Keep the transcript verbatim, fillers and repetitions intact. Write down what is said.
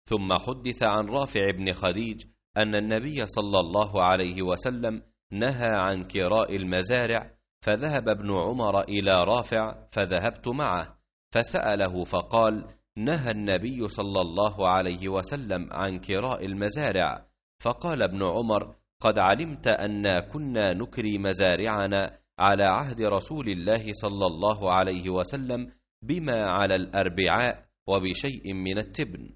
ثم حدث عن رافع بن خديج أن النبي صلى الله عليه وسلم نهى عن كراء المزارع، فذهب ابن عمر إلى رافع فذهبت معه فسأله فقال: نهى النبي صلى الله عليه وسلم عن كراء المزارع. فقال ابن عمر: قد علمت أنا كنا نكري مزارعنا على عهد رسول الله صلى الله عليه وسلم بما على الأربعاء وبشيء من التبن.